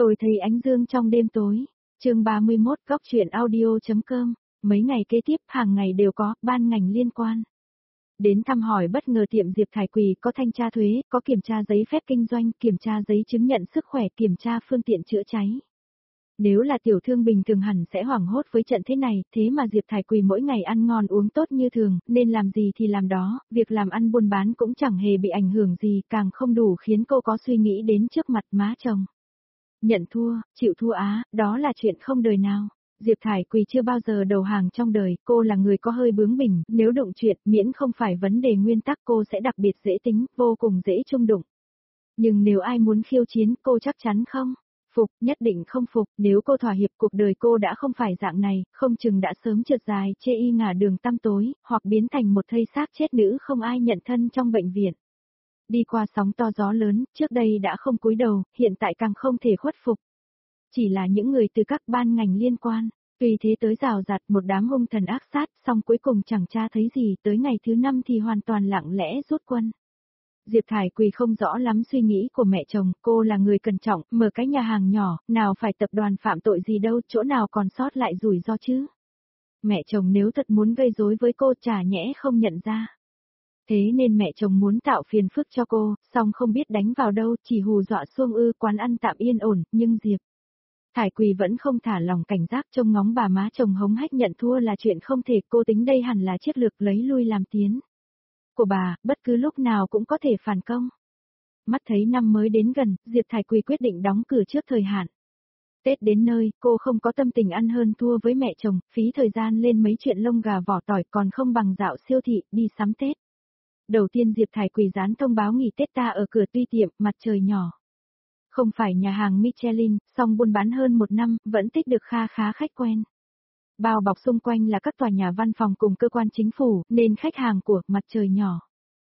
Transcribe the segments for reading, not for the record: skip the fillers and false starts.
Tôi thấy ánh dương trong đêm tối. Chương 31 góc truyện audio.com. Mấy ngày kế tiếp hàng ngày đều có ban ngành liên quan đến thăm hỏi bất ngờ tiệm Diệp Thải Quỳ, có thanh tra thuế, có kiểm tra giấy phép kinh doanh, kiểm tra giấy chứng nhận sức khỏe, kiểm tra phương tiện chữa cháy. Nếu là tiểu thương bình thường hẳn sẽ hoảng hốt với trận thế này, thế mà Diệp Thải Quỳ mỗi ngày ăn ngon uống tốt như thường, nên làm gì thì làm đó, việc làm ăn buôn bán cũng chẳng hề bị ảnh hưởng gì, càng không đủ khiến cô có suy nghĩ đến trước mặt má chồng. Nhận thua, chịu thua á, đó là chuyện không đời nào. Diệp Thải Quỳ chưa bao giờ đầu hàng trong đời, cô là người có hơi bướng bỉnh, nếu đụng chuyện, miễn không phải vấn đề nguyên tắc cô sẽ đặc biệt dễ tính, vô cùng dễ chung đụng. Nhưng nếu ai muốn khiêu chiến, cô chắc chắn không phục, nhất định không phục, nếu cô thỏa hiệp cuộc đời cô đã không phải dạng này, không chừng đã sớm trượt dài chê y ngả đường tăm tối, hoặc biến thành một thây xác chết nữ không ai nhận thân trong bệnh viện. Đi qua sóng to gió lớn, trước đây đã không cúi đầu, hiện tại càng không thể khuất phục. Chỉ là những người từ các ban ngành liên quan, tùy thế tới rào rạt một đám hung thần ác sát, xong cuối cùng chẳng tra thấy gì, tới ngày thứ 5 thì hoàn toàn lặng lẽ rút quân. Diệp Thải Quỳ không rõ lắm suy nghĩ của mẹ chồng, cô là người cẩn trọng, mở cái nhà hàng nhỏ, nào phải tập đoàn phạm tội gì đâu, chỗ nào còn sót lại rủi ro chứ. Mẹ chồng nếu thật muốn gây rối với cô chả nhẽ không nhận ra. Thế nên mẹ chồng muốn tạo phiền phức cho cô, song không biết đánh vào đâu, chỉ hù dọa xuông quán ăn tạm yên ổn, nhưng Diệp Thải Quỳ vẫn không thả lòng cảnh giác, trông ngóng bà má chồng hống hách nhận thua là chuyện không thể, cô tính đây hẳn là chiến lược lấy lui làm tiến của bà, bất cứ lúc nào cũng có thể phản công. Mắt thấy năm mới đến gần, Diệp Thải Quỳ quyết định đóng cửa trước thời hạn. Tết đến nơi, cô không có tâm tình ăn hơn thua với mẹ chồng, phí thời gian lên mấy chuyện lông gà vỏ tỏi còn không bằng dạo siêu thị, đi sắm Tết. Đầu tiên Diệp Thải Quỳ dán thông báo nghỉ Tết ta ở cửa tuy tiệm, mặt trời nhỏ. Không phải nhà hàng Michelin, song buôn bán hơn 1 năm, vẫn tích được kha khá khách quen. Bao bọc xung quanh là các tòa nhà văn phòng cùng cơ quan chính phủ, nên khách hàng của mặt trời nhỏ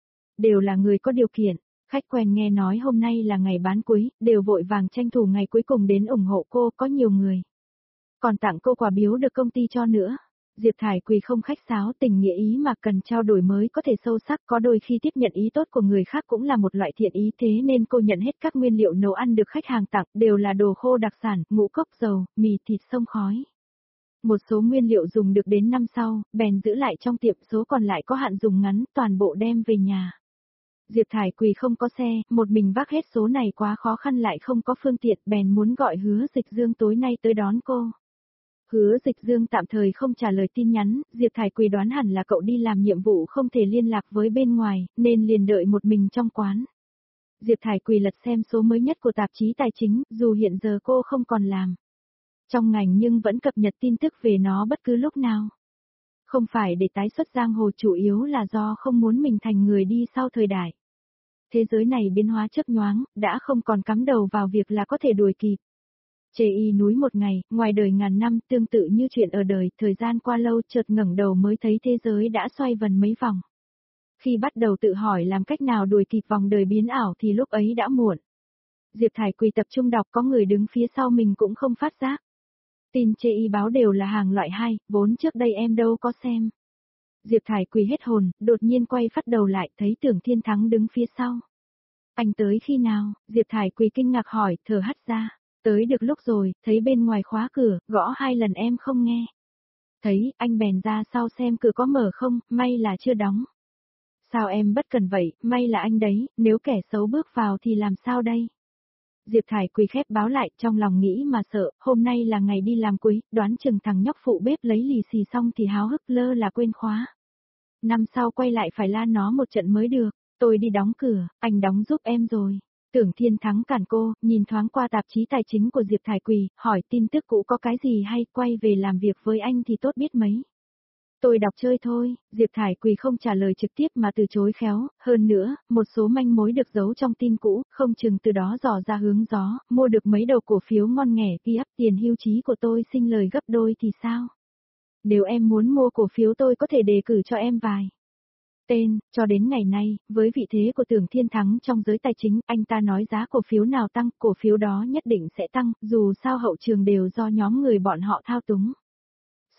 đều là người có điều kiện. Khách quen nghe nói hôm nay là ngày bán cuối, đều vội vàng tranh thủ ngày cuối cùng đến ủng hộ cô, có nhiều người còn tặng cô quà biếu được công ty cho nữa. Diệp Thải Quỳ không khách sáo, tình nghĩa ý mà cần trao đổi mới có thể sâu sắc, có đôi khi tiếp nhận ý tốt của người khác cũng là một loại thiện ý, thế nên cô nhận hết các nguyên liệu nấu ăn được khách hàng tặng, đều là đồ khô đặc sản, ngũ cốc dầu, mì thịt xông khói. Một số nguyên liệu dùng được đến năm sau, bèn giữ lại trong tiệm, số còn lại có hạn dùng ngắn, toàn bộ đem về nhà. Diệp Thải Quỳ không có xe, một mình vác hết số này quá khó khăn lại không có phương tiện, bèn muốn gọi Hứa Dịch Dương tối nay tới đón cô. Hứa Dịch Dương tạm thời không trả lời tin nhắn, Diệp Thải Quỳ đoán hẳn là cậu đi làm nhiệm vụ không thể liên lạc với bên ngoài, nên liền đợi một mình trong quán. Diệp Thải Quỳ lật xem số mới nhất của tạp chí tài chính, dù hiện giờ cô không còn làm trong ngành nhưng vẫn cập nhật tin tức về nó bất cứ lúc nào. Không phải để tái xuất giang hồ, chủ yếu là do không muốn mình thành người đi sau thời đại. Thế giới này biến hóa chớp nhoáng, đã không còn cắm đầu vào việc là có thể đuổi kịp. Chê y núi một ngày, ngoài đời ngàn năm, tương tự như chuyện ở đời, thời gian qua lâu chợt ngẩng đầu mới thấy thế giới đã xoay vần mấy vòng. Khi bắt đầu tự hỏi làm cách nào đuổi kịp vòng đời biến ảo thì lúc ấy đã muộn. Diệp Thải Quỳ tập trung đọc, có người đứng phía sau mình cũng không phát giác. Tin chê y báo đều là hàng loại 2, vốn trước đây em đâu có xem. Diệp Thải Quỳ hết hồn, đột nhiên quay phát đầu lại, thấy Tưởng Thiên Thắng đứng phía sau. Anh tới khi nào? Diệp Thải Quỳ kinh ngạc hỏi, thở hắt ra. Tới được lúc rồi, thấy bên ngoài khóa cửa, gõ 2 lần em không nghe. Thấy, anh bèn ra sau xem cửa có mở không, may là chưa đóng. Sao em bất cần vậy, may là anh đấy, nếu kẻ xấu bước vào thì làm sao đây? Diệp Thải Quỳ khép báo lại, trong lòng nghĩ mà sợ, hôm nay là ngày đi làm cuối, đoán chừng thằng nhóc phụ bếp lấy lì xì xong thì háo hức lơ là quên khóa. Năm sau quay lại phải la nó một trận mới được, tôi đi đóng cửa, anh đóng giúp em rồi. Tưởng Thiên Thắng cản cô, nhìn thoáng qua tạp chí tài chính của Diệp Thải Quỳ, hỏi tin tức cũ có cái gì hay, quay về làm việc với anh thì tốt biết mấy. Tôi đọc chơi thôi, Diệp Thải Quỳ không trả lời trực tiếp mà từ chối khéo, hơn nữa, một số manh mối được giấu trong tin cũ, không chừng từ đó dò ra hướng gió, mua được mấy đầu cổ phiếu ngon nghẻ, ghi ắp tiền hưu trí của tôi sinh lời gấp đôi thì sao? Nếu em muốn mua cổ phiếu tôi có thể đề cử cho em vài tên, cho đến ngày nay, với vị thế của Tưởng Thiên Thắng trong giới tài chính, anh ta nói giá cổ phiếu nào tăng, cổ phiếu đó nhất định sẽ tăng, dù sao hậu trường đều do nhóm người bọn họ thao túng.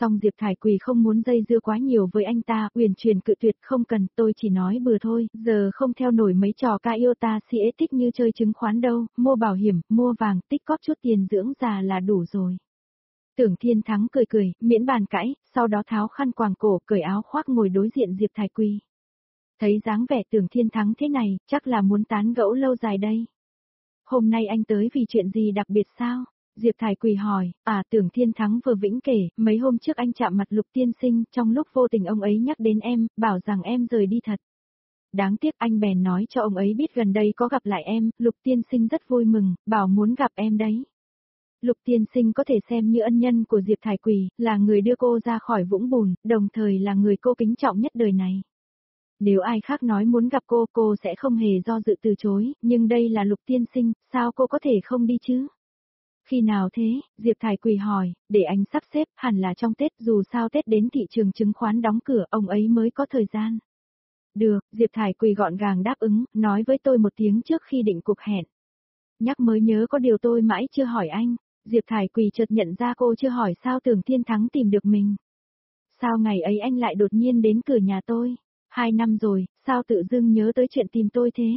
Song Diệp Thải Quỳ không muốn dây dưa quá nhiều với anh ta, uyển chuyển cự tuyệt không cần, tôi chỉ nói bừa thôi, giờ không theo nổi mấy trò ca yêu ta si ế tích như chơi chứng khoán đâu, mua bảo hiểm, mua vàng, tích cóp chút tiền dưỡng già là đủ rồi. Tưởng Thiên Thắng cười cười, miễn bàn cãi, sau đó tháo khăn quàng cổ, cởi áo khoác ngồi đối diện Diệp Thải Quỳ. Thấy dáng vẻ Tưởng Thiên Thắng thế này, chắc là muốn tán gẫu lâu dài đây. Hôm nay anh tới vì chuyện gì đặc biệt sao? Diệp Thải Quỳ hỏi, Tưởng Thiên Thắng vừa vĩnh kể, mấy hôm trước anh chạm mặt Lục tiên sinh, trong lúc vô tình ông ấy nhắc đến em, bảo rằng em rời đi thật. Đáng tiếc anh bèn nói cho ông ấy biết gần đây có gặp lại em, Lục tiên sinh rất vui mừng, bảo muốn gặp em đấy. Lục tiên sinh có thể xem như ân nhân của Diệp Thải Quỳ, là người đưa cô ra khỏi vũng bùn, đồng thời là người cô kính trọng nhất đời này. Nếu ai khác nói muốn gặp cô sẽ không hề do dự từ chối, nhưng đây là Lục tiên sinh, sao cô có thể không đi chứ? Khi nào thế? Diệp Thải Quỳ hỏi, để anh sắp xếp, hẳn là trong Tết, dù sao Tết đến thị trường chứng khoán đóng cửa, ông ấy mới có thời gian. Được, Diệp Thải Quỳ gọn gàng đáp ứng, nói với tôi một tiếng trước khi định cuộc hẹn. Nhắc mới nhớ có điều tôi mãi chưa hỏi anh. Diệp Thải Quỳ chợt nhận ra cô chưa hỏi sao Tưởng Thiên Thắng tìm được mình. Sao ngày ấy anh lại đột nhiên đến cửa nhà tôi? 2 năm rồi, sao tự dưng nhớ tới chuyện tìm tôi thế?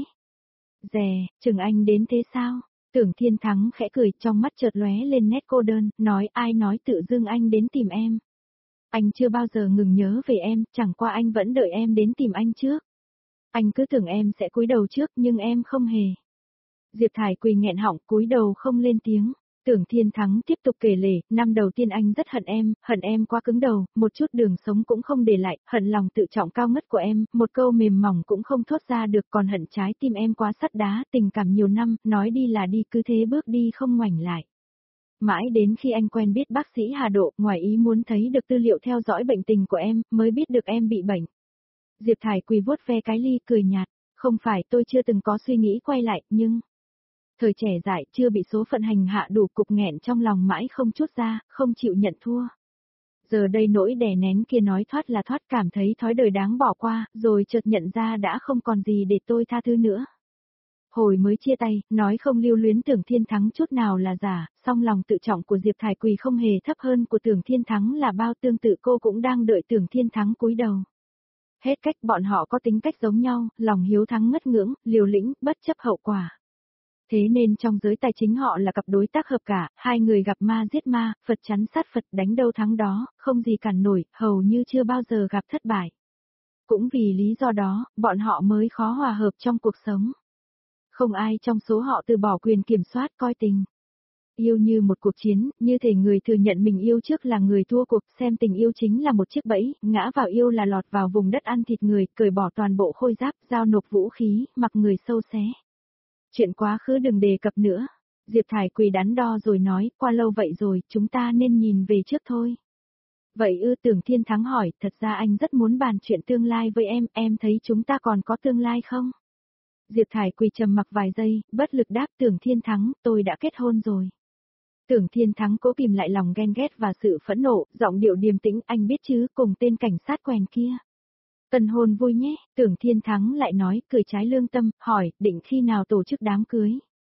Dè, chừng anh đến thế sao? Tưởng Thiên Thắng khẽ cười, trong mắt chợt lóe lên nét cô đơn, nói ai nói tự dưng anh đến tìm em. Anh chưa bao giờ ngừng nhớ về em, chẳng qua anh vẫn đợi em đến tìm anh trước. Anh cứ tưởng em sẽ cúi đầu trước nhưng em không hề. Diệp Thải Quỳ nghẹn họng cúi đầu không lên tiếng. Tưởng Thiên Thắng tiếp tục kể lể, năm đầu tiên anh rất hận em quá cứng đầu, một chút đường sống cũng không để lại, hận lòng tự trọng cao ngất của em, một câu mềm mỏng cũng không thốt ra được, còn hận trái tim em quá sắt đá, tình cảm nhiều năm, nói đi là đi, cứ thế bước đi không ngoảnh lại. Mãi đến khi anh quen biết bác sĩ Hà Độ, ngoài ý muốn thấy được tư liệu theo dõi bệnh tình của em, mới biết được em bị bệnh. Diệp Thải Quỳ vuốt ve cái ly cười nhạt, không phải tôi chưa từng có suy nghĩ quay lại, nhưng... Thời trẻ dại chưa bị số phận hành hạ đủ cục nghẹn trong lòng mãi không trút ra, không chịu nhận thua. Giờ đây nỗi đè nén kia nói thoát là thoát, cảm thấy thói đời đáng bỏ qua, rồi chợt nhận ra đã không còn gì để tôi tha thứ nữa. Hồi mới chia tay, nói không lưu luyến Tưởng Thiên Thắng chút nào là giả, song lòng tự trọng của Diệp Thải Quỳ không hề thấp hơn của Tưởng Thiên Thắng là bao, tương tự cô cũng đang đợi Tưởng Thiên Thắng cúi đầu. Hết cách, bọn họ có tính cách giống nhau, lòng hiếu thắng ngất ngưỡng, liều lĩnh, bất chấp hậu quả. Thế nên trong giới tài chính họ là cặp đối tác hợp cả, hai người gặp ma giết ma, Phật chắn sát Phật, đánh đâu thắng đó, không gì cản nổi, hầu như chưa bao giờ gặp thất bại. Cũng vì lý do đó, bọn họ mới khó hòa hợp trong cuộc sống. Không ai trong số họ từ bỏ quyền kiểm soát coi tình. Yêu như một cuộc chiến, như thể người thừa nhận mình yêu trước là người thua cuộc, xem tình yêu chính là một chiếc bẫy, ngã vào yêu là lọt vào vùng đất ăn thịt người, cởi bỏ toàn bộ khôi giáp, giao nộp vũ khí, mặc người sâu xé. Chuyện quá khứ đừng đề cập nữa. Diệp Thải Quỳ đắn đo rồi nói, qua lâu vậy rồi, chúng ta nên nhìn về trước thôi. Vậy Tưởng Thiên Thắng hỏi, thật ra anh rất muốn bàn chuyện tương lai với em thấy chúng ta còn có tương lai không? Diệp Thải Quỳ trầm mặc vài giây, bất lực đáp Tưởng Thiên Thắng, tôi đã kết hôn rồi. Tưởng Thiên Thắng cố kìm lại lòng ghen ghét và sự phẫn nộ, giọng điệu điềm tĩnh, anh biết chứ, cùng tên cảnh sát quèn kia. Tân hôn vui nhé, Tưởng Thiên Thắng lại nói, cười trái lương tâm, hỏi, định khi nào tổ chức đám cưới?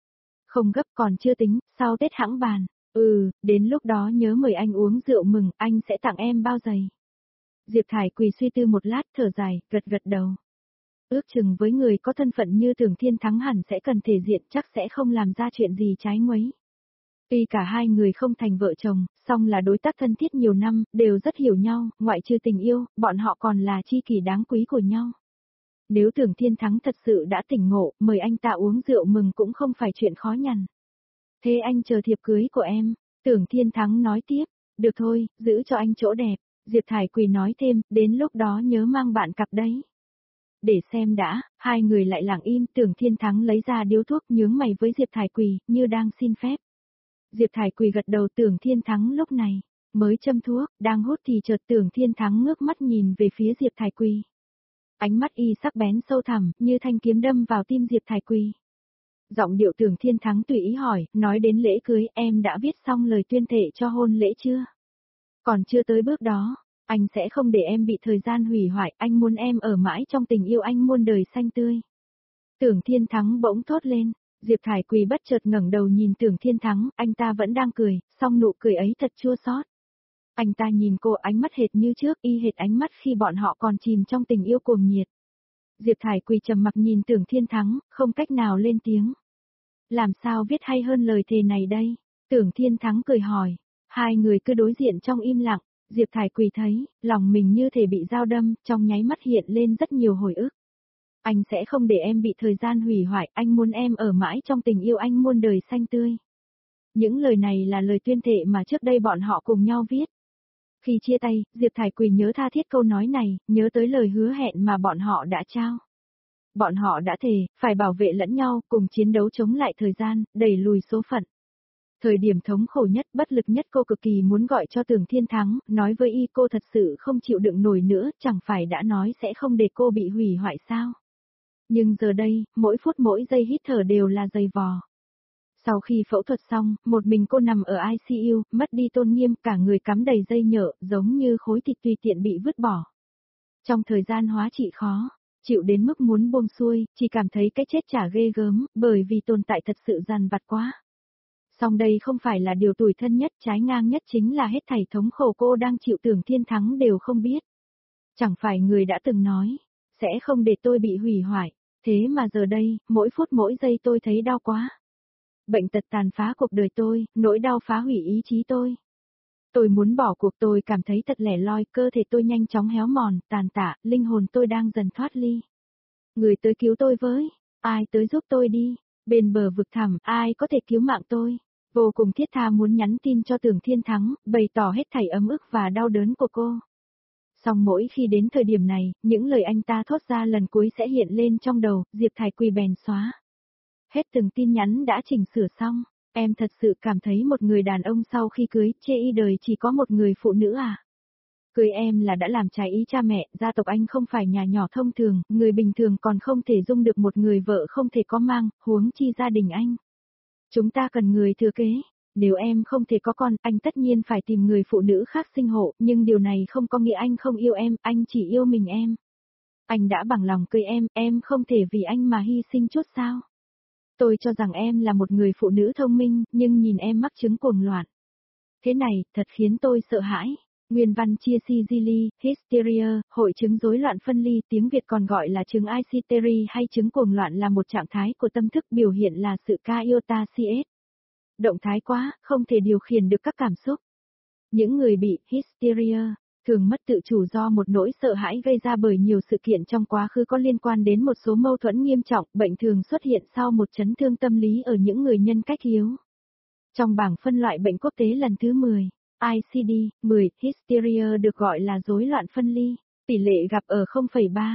Không gấp, còn chưa tính, sau Tết hẵng bàn. Đến lúc đó nhớ mời anh uống rượu mừng, anh sẽ tặng em bao giày. Diệp Thải Quỳ suy tư một lát, thở dài, gật gật đầu. Ước chừng với người có thân phận như Tưởng Thiên Thắng hẳn sẽ cần thể diện, chắc sẽ không làm ra chuyện gì trái nguấy. Tuy cả hai người không thành vợ chồng, song là đối tác thân thiết nhiều năm, đều rất hiểu nhau, ngoại trừ tình yêu, bọn họ còn là tri kỷ đáng quý của nhau. Nếu Tưởng Thiên Thắng thật sự đã tỉnh ngộ, mời anh ta uống rượu mừng cũng không phải chuyện khó nhằn. Thế anh chờ thiệp cưới của em, Tưởng Thiên Thắng nói tiếp, được thôi, giữ cho anh chỗ đẹp, Diệp Thải Quỳ nói thêm, đến lúc đó nhớ mang bạn cặp đấy. Để xem đã, hai người lại lặng im, Tưởng Thiên Thắng lấy ra điếu thuốc nhướng mày với Diệp Thải Quỳ, như đang xin phép. Diệp Thải Quỳ gật đầu, Tưởng Thiên Thắng lúc này mới châm thuốc, đang hút thì chợt Tưởng Thiên Thắng ngước mắt nhìn về phía Diệp Thải Quỳ. Ánh mắt y sắc bén sâu thẳm, như thanh kiếm đâm vào tim Diệp Thải Quỳ. Giọng điệu Tưởng Thiên Thắng tùy ý hỏi, nói đến lễ cưới, em đã viết xong lời tuyên thệ cho hôn lễ chưa? Còn chưa tới bước đó, anh sẽ không để em bị thời gian hủy hoại, anh muốn em ở mãi trong tình yêu anh muôn đời xanh tươi. Tưởng Thiên Thắng bỗng thốt lên. Diệp Thải Quỳ bất chợt ngẩng đầu nhìn Tưởng Thiên Thắng, anh ta vẫn đang cười, song nụ cười ấy thật chua xót. Anh ta nhìn cô ánh mắt hệt như trước, y hệt ánh mắt khi bọn họ còn chìm trong tình yêu cuồng nhiệt. Diệp Thải Quỳ trầm mặc nhìn Tưởng Thiên Thắng, không cách nào lên tiếng. Làm sao viết hay hơn lời thề này đây? Tưởng Thiên Thắng cười hỏi. Hai người cứ đối diện trong im lặng, Diệp Thải Quỳ thấy, lòng mình như thể bị dao đâm, trong nháy mắt hiện lên rất nhiều hồi ức. Anh sẽ không để em bị thời gian hủy hoại, anh muốn em ở mãi trong tình yêu anh muôn đời xanh tươi. Những lời này là lời tuyên thệ mà trước đây bọn họ cùng nhau viết. Khi chia tay, Diệp Thải Quỳ nhớ tha thiết câu nói này, nhớ tới lời hứa hẹn mà bọn họ đã trao. Bọn họ đã thề, phải bảo vệ lẫn nhau, cùng chiến đấu chống lại thời gian, đẩy lùi số phận. Thời điểm thống khổ nhất, bất lực nhất cô cực kỳ muốn gọi cho Tưởng Thiên Thắng, nói với y cô thật sự không chịu đựng nổi nữa, chẳng phải đã nói sẽ không để cô bị hủy hoại sao. Nhưng giờ đây, mỗi phút mỗi giây hít thở đều là dày vò. Sau khi phẫu thuật xong, một mình cô nằm ở ICU, mất đi tôn nghiêm, cả người cắm đầy dây nhợ, giống như khối thịt tùy tiện bị vứt bỏ. Trong thời gian hóa trị khó, chịu đến mức muốn buông xuôi, chỉ cảm thấy cái chết chả ghê gớm, bởi vì tồn tại thật sự dằn vặt quá. Song đây không phải là điều tủi thân nhất, trái ngang nhất chính là hết thảy thống khổ cô đang chịu Tưởng Thiên Thắng đều không biết. Chẳng phải người đã từng nói, sẽ không để tôi bị hủy hoại, thế mà giờ đây, mỗi phút mỗi giây tôi thấy đau quá. Bệnh tật tàn phá cuộc đời tôi, nỗi đau phá hủy ý chí tôi. Tôi muốn bỏ cuộc, tôi cảm thấy thật lẻ loi, cơ thể tôi nhanh chóng héo mòn, tàn tạ, linh hồn tôi đang dần thoát ly. Người tới cứu tôi với, ai tới giúp tôi đi, bên bờ vực thẳm, ai có thể cứu mạng tôi. Vô cùng thiết tha muốn nhắn tin cho Tưởng Thiên Thắng, bày tỏ hết thảy ấm ức và đau đớn của cô. Song mỗi khi đến thời điểm này, những lời anh ta thốt ra lần cuối sẽ hiện lên trong đầu, Diệp Thải Quỳ bèn xóa. Hết từng tin nhắn đã chỉnh sửa xong, em thật sự cảm thấy một người đàn ông sau khi cưới, chê y đời chỉ có một người phụ nữ à? Cưới em là đã làm trái ý cha mẹ, gia tộc anh không phải nhà nhỏ thông thường, người bình thường còn không thể dung được một người vợ không thể có mang, huống chi gia đình anh. Chúng ta cần người thừa kế. Nếu em không thể có con, anh tất nhiên phải tìm người phụ nữ khác sinh hộ, nhưng điều này không có nghĩa anh không yêu em, anh chỉ yêu mình em. Anh đã bằng lòng cưới em không thể vì anh mà hy sinh chút sao? Tôi cho rằng em là một người phụ nữ thông minh, nhưng nhìn em mắc chứng cuồng loạn. Thế này, thật khiến tôi sợ hãi. Nguyên văn chia Sigili, Hysteria, hội chứng rối loạn phân ly, tiếng Việt còn gọi là chứng Icytery hay chứng cuồng loạn là một trạng thái của tâm thức biểu hiện là sự Kaiotasies. Động thái quá, không thể điều khiển được các cảm xúc. Những người bị Hysteria thường mất tự chủ do một nỗi sợ hãi gây ra bởi nhiều sự kiện trong quá khứ có liên quan đến một số mâu thuẫn nghiêm trọng, bệnh thường xuất hiện sau một chấn thương tâm lý ở những người nhân cách yếu. Trong bảng phân loại bệnh quốc tế lần thứ 10, ICD-10, Hysteria được gọi là rối loạn phân ly, tỷ lệ gặp ở 0,3,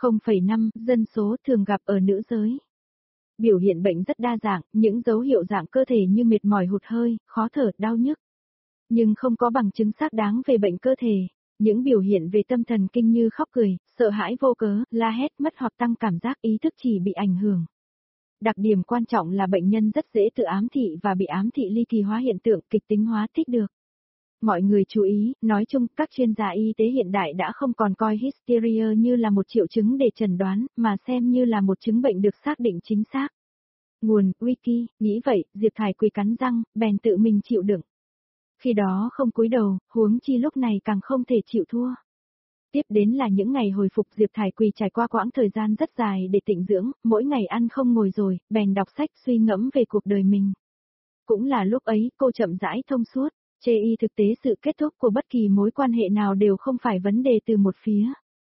0,5 dân số, thường gặp ở nữ giới. Biểu hiện bệnh rất đa dạng, những dấu hiệu dạng cơ thể như mệt mỏi, hụt hơi, khó thở, đau nhức. Nhưng không có bằng chứng xác đáng về bệnh cơ thể. Những biểu hiện về tâm thần kinh như khóc cười, sợ hãi vô cớ, la hét, mất hoặc tăng cảm giác ý thức chỉ bị ảnh hưởng. Đặc điểm quan trọng là bệnh nhân rất dễ tự ám thị và bị ám thị ly kỳ hóa hiện tượng, kịch tính hóa thích được. Mọi người chú ý, nói chung, các chuyên gia y tế hiện đại đã không còn coi hysteria như là một triệu chứng để chẩn đoán, mà xem như là một chứng bệnh được xác định chính xác. Nguồn, Wiki, nghĩ vậy, Diệp Thải Quỳ cắn răng, bèn tự mình chịu đựng. Khi đó không cúi đầu, huống chi lúc này càng không thể chịu thua. Tiếp đến là những ngày hồi phục, Diệp Thải Quỳ trải qua quãng thời gian rất dài để tịnh dưỡng, mỗi ngày ăn không ngồi rồi, bèn đọc sách suy ngẫm về cuộc đời mình. Cũng là lúc ấy, cô chậm rãi thông suốt, chê y thực tế sự kết thúc của bất kỳ mối quan hệ nào đều không phải vấn đề từ một phía.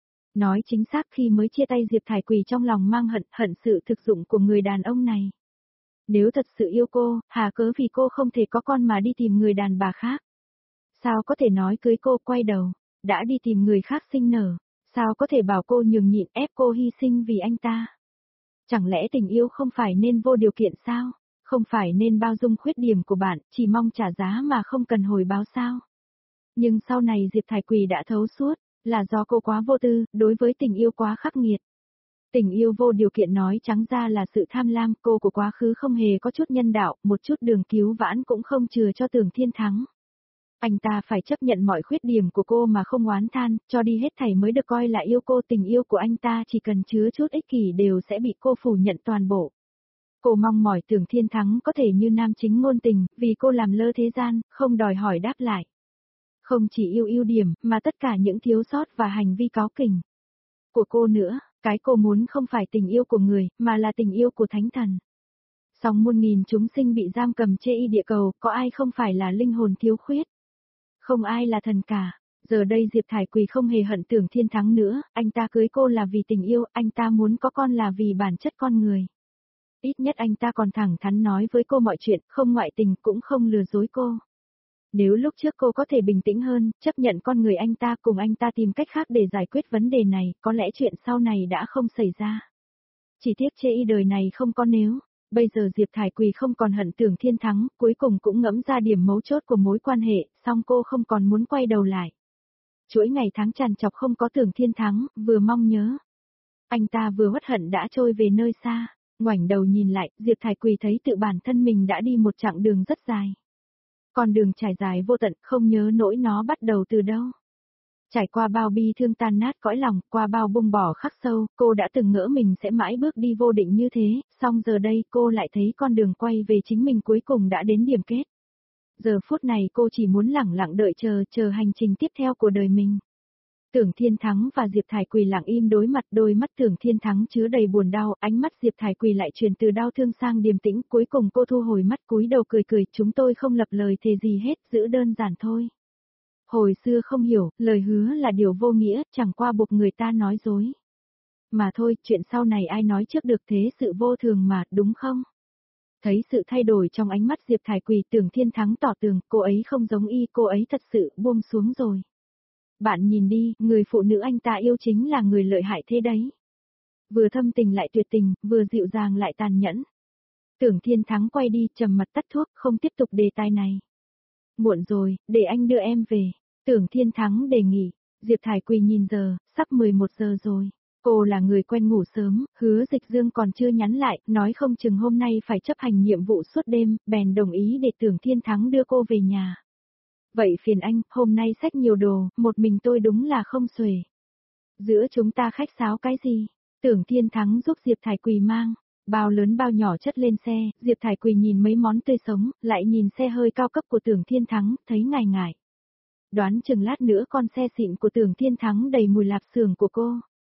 Nói chính xác, khi mới chia tay Diệp Thải Quỳ trong lòng mang hận sự thực dụng của người đàn ông này. Nếu thật sự yêu cô, hà cớ vì cô không thể có con mà đi tìm người đàn bà khác? Sao có thể nói cưới cô, quay đầu, đã đi tìm người khác sinh nở, sao có thể bảo cô nhường nhịn, ép cô hy sinh vì anh ta? Chẳng lẽ tình yêu không phải nên vô điều kiện sao? Không phải nên bao dung khuyết điểm của bạn, chỉ mong trả giá mà không cần hồi báo sao? Nhưng sau này Diệp Thải Quỳ đã thấu suốt, là do cô quá vô tư, đối với tình yêu quá khắc nghiệt. Tình yêu vô điều kiện nói trắng ra là sự tham lam, cô của quá khứ không hề có chút nhân đạo, một chút đường cứu vãn cũng không chừa cho Tưởng Thiên Thắng. Anh ta phải chấp nhận mọi khuyết điểm của cô mà không oán than, cho đi hết thảy mới được coi là yêu cô. Tình yêu của anh ta chỉ cần chứa chút ích kỷ đều sẽ bị cô phủ nhận toàn bộ. Cô mong mỏi Tưởng Thiên Thắng có thể như nam chính ngôn tình, vì cô làm lơ thế gian, không đòi hỏi đáp lại. Không chỉ yêu ưu điểm, mà tất cả những thiếu sót và hành vi cáu kỉnh của cô nữa, cái cô muốn không phải tình yêu của người, mà là tình yêu của thánh thần. Song muôn nghìn chúng sinh bị giam cầm chê y địa cầu, có ai không phải là linh hồn thiếu khuyết? Không ai là thần cả. Giờ đây Diệp Thải Quỳ không hề hận Tưởng Thiên Thắng nữa, anh ta cưới cô là vì tình yêu, anh ta muốn có con là vì bản chất con người. Ít nhất anh ta còn thẳng thắn nói với cô mọi chuyện, không ngoại tình cũng không lừa dối cô. Nếu lúc trước cô có thể bình tĩnh hơn, chấp nhận con người anh ta cùng anh ta tìm cách khác để giải quyết vấn đề này, có lẽ chuyện sau này đã không xảy ra. Chỉ tiếc chê y đời này không có nếu. Bây giờ Diệp Thải Quỳ không còn hận Tưởng Thiên Thắng, cuối cùng cũng ngẫm ra điểm mấu chốt của mối quan hệ, song cô không còn muốn quay đầu lại. Chuỗi ngày tháng tràn trọc không có Tưởng Thiên Thắng, vừa mong nhớ. Anh ta vừa uất hận đã trôi về nơi xa, ngoảnh đầu nhìn lại, Diệp Thải Quỳ thấy tự bản thân mình đã đi một chặng đường rất dài. Con đường trải dài vô tận, không nhớ nỗi nó bắt đầu từ đâu. Trải qua bao bi thương tan nát cõi lòng, qua bao bung bỏ khắc sâu, cô đã từng ngỡ mình sẽ mãi bước đi vô định như thế, song giờ đây cô lại thấy con đường quay về chính mình cuối cùng đã đến điểm kết. Giờ phút này cô chỉ muốn lẳng lặng đợi chờ hành trình tiếp theo của đời mình. Tưởng Thiên Thắng và Diệp Thải Quỳ lặng im đối mặt, đôi mắt Tưởng Thiên Thắng chứa đầy buồn đau, ánh mắt Diệp Thải Quỳ lại chuyển từ đau thương sang điềm tĩnh, cuối cùng cô thu hồi mắt cúi đầu cười cười, chúng tôi không lập lời thề gì hết, giữ đơn giản thôi. Hồi xưa không hiểu, lời hứa là điều vô nghĩa, chẳng qua buộc người ta nói dối. Mà thôi, chuyện sau này ai nói trước được thế sự vô thường mà, đúng không? Thấy sự thay đổi trong ánh mắt Diệp Thải Quỳ, Tưởng Thiên Thắng tỏ tường, cô ấy không giống y, cô ấy thật sự buông xuống rồi. Bạn nhìn đi, người phụ nữ anh ta yêu chính là người lợi hại thế đấy. Vừa thâm tình lại tuyệt tình, vừa dịu dàng lại tàn nhẫn. Tưởng Thiên Thắng quay đi, trầm mặt tắt thuốc, không tiếp tục đề tài này. Muộn rồi, để anh đưa em về. Tưởng Thiên Thắng đề nghị. Diệp Thải Quỳ nhìn giờ, sắp 11 giờ rồi. Cô là người quen ngủ sớm, Hứa Dịch Dương còn chưa nhắn lại, nói không chừng hôm nay phải chấp hành nhiệm vụ suốt đêm, bèn đồng ý để Tưởng Thiên Thắng đưa cô về nhà. Vậy phiền anh, hôm nay xách nhiều đồ, một mình tôi đúng là không xuể. Giữa chúng ta khách sáo cái gì? Tưởng Thiên Thắng giúp Diệp Thải Quỳ mang. Bao lớn bao nhỏ chất lên xe, Diệp Thải Quỳ nhìn mấy món tươi sống, lại nhìn xe hơi cao cấp của Tưởng Thiên Thắng, thấy ngại ngại. Đoán chừng lát nữa con xe xịn của Tưởng Thiên Thắng đầy mùi lạp xưởng của cô.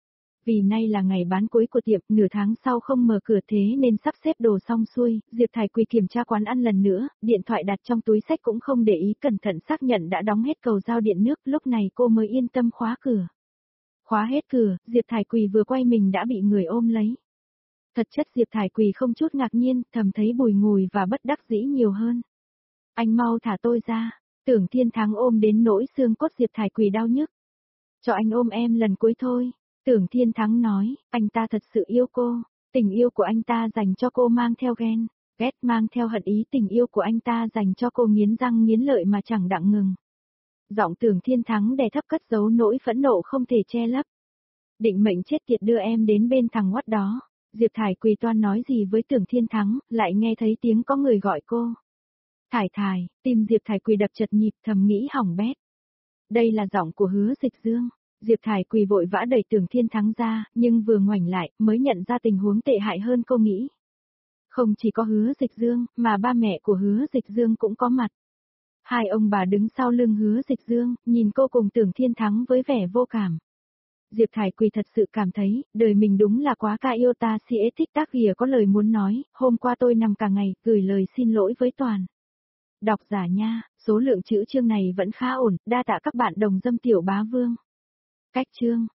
Vì nay là ngày bán cuối của tiệm, nửa tháng sau không mở cửa thế nên sắp xếp đồ xong xuôi, Diệp Thải Quỳ kiểm tra quán ăn lần nữa, điện thoại đặt trong túi xách cũng không để ý, cẩn thận xác nhận đã đóng hết cầu giao điện nước, lúc này cô mới yên tâm khóa cửa. Khóa hết cửa, Diệp Thải Quỳ vừa quay mình đã bị người ôm lấy. Thật chất Diệp Thải Quỳ không chút ngạc nhiên, thầm thấy bùi ngùi và bất đắc dĩ nhiều hơn. Anh mau thả tôi ra. Tưởng Thiên Thắng ôm đến nỗi xương cốt Diệp Thải Quỳ đau nhức. Cho anh ôm em lần cuối thôi. Tưởng Thiên Thắng nói, anh ta thật sự yêu cô. Tình yêu của anh ta dành cho cô mang theo ghen, ghét mang theo hận ý, tình yêu của anh ta dành cho cô nghiến răng nghiến lợi mà chẳng đặng ngừng. Giọng Tưởng Thiên Thắng đè thấp cất giấu nỗi phẫn nộ không thể che lấp. Định mệnh chết tiệt đưa em đến bên thằng oắt đó. Diệp Thải Quỳ toan nói gì với Tưởng Thiên Thắng, lại nghe thấy tiếng có người gọi cô. Thải Thải, tim Diệp Thải Quỳ đập chật nhịp, thầm nghĩ hỏng bét. Đây là giọng của Hứa Dịch Dương. Diệp Thải Quỳ vội vã đẩy Tưởng Thiên Thắng ra, nhưng vừa ngoảnh lại, mới nhận ra tình huống tệ hại hơn cô nghĩ. Không chỉ có Hứa Dịch Dương, mà ba mẹ của Hứa Dịch Dương cũng có mặt. Hai ông bà đứng sau lưng Hứa Dịch Dương, nhìn cô cùng Tưởng Thiên Thắng với vẻ vô cảm. Diệp Thải Quỳ thật sự cảm thấy, đời mình đúng là quá ca yêu ta si ế thích tác ghìa có lời muốn nói, hôm qua tôi nằm cả ngày, gửi lời xin lỗi với toàn. Đọc giả nha, số lượng chữ chương này vẫn khá ổn, đa tạ các bạn đồng dâm tiểu bá vương. Cách chương